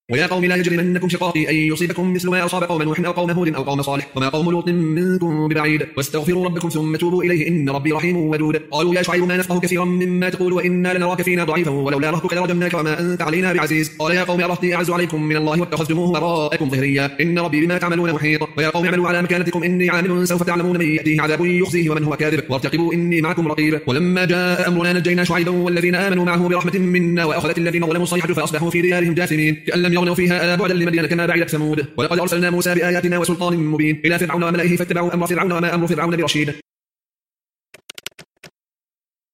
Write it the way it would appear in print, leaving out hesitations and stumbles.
ويا قوم لا يجرمنكم شقاقي أن يصيبكم مثل ما أصاب قوم نوح أو قوم هود أو قوم صالح وما قوم لوط منكم ببعيد واستغفروا ربكم ثم توبوا إليه إن ربي رحيم ودود. قالوا يا شعيب ما نفقه كثيرا مما تقول وإنا لنراك فينا ضعيفا ولولا رهتك لرجمناك وما أنت علينا بعزيز. قال يا قوم أرهطي أعز عليكم من الله واتخذتموه وراءكم ظهريا إن ربي بما تعملون محيط. ويا قوم اعملوا على مكانتكم إني عامل سوف تعلمون من يأتيه عذاب يخزيه ومن هو كاذب وارتقبوا إني معكم رقيب. ولما جاء أمرنا نجينا شعيبا والذين آمنوا معه برحمة منا وأخذت الذين ظلموا الصيحة فأصبحوا في ديارهم جاثمين كأن لم يغنوا فيها ألا بعدا لمدين كما بعدت ثمود. ولقد أرسلنا موسى بآياتنا وسلطان مبين إلى فرعون وملئه فاتبعوا أمر فرعون وما أمر فرعون برشيد.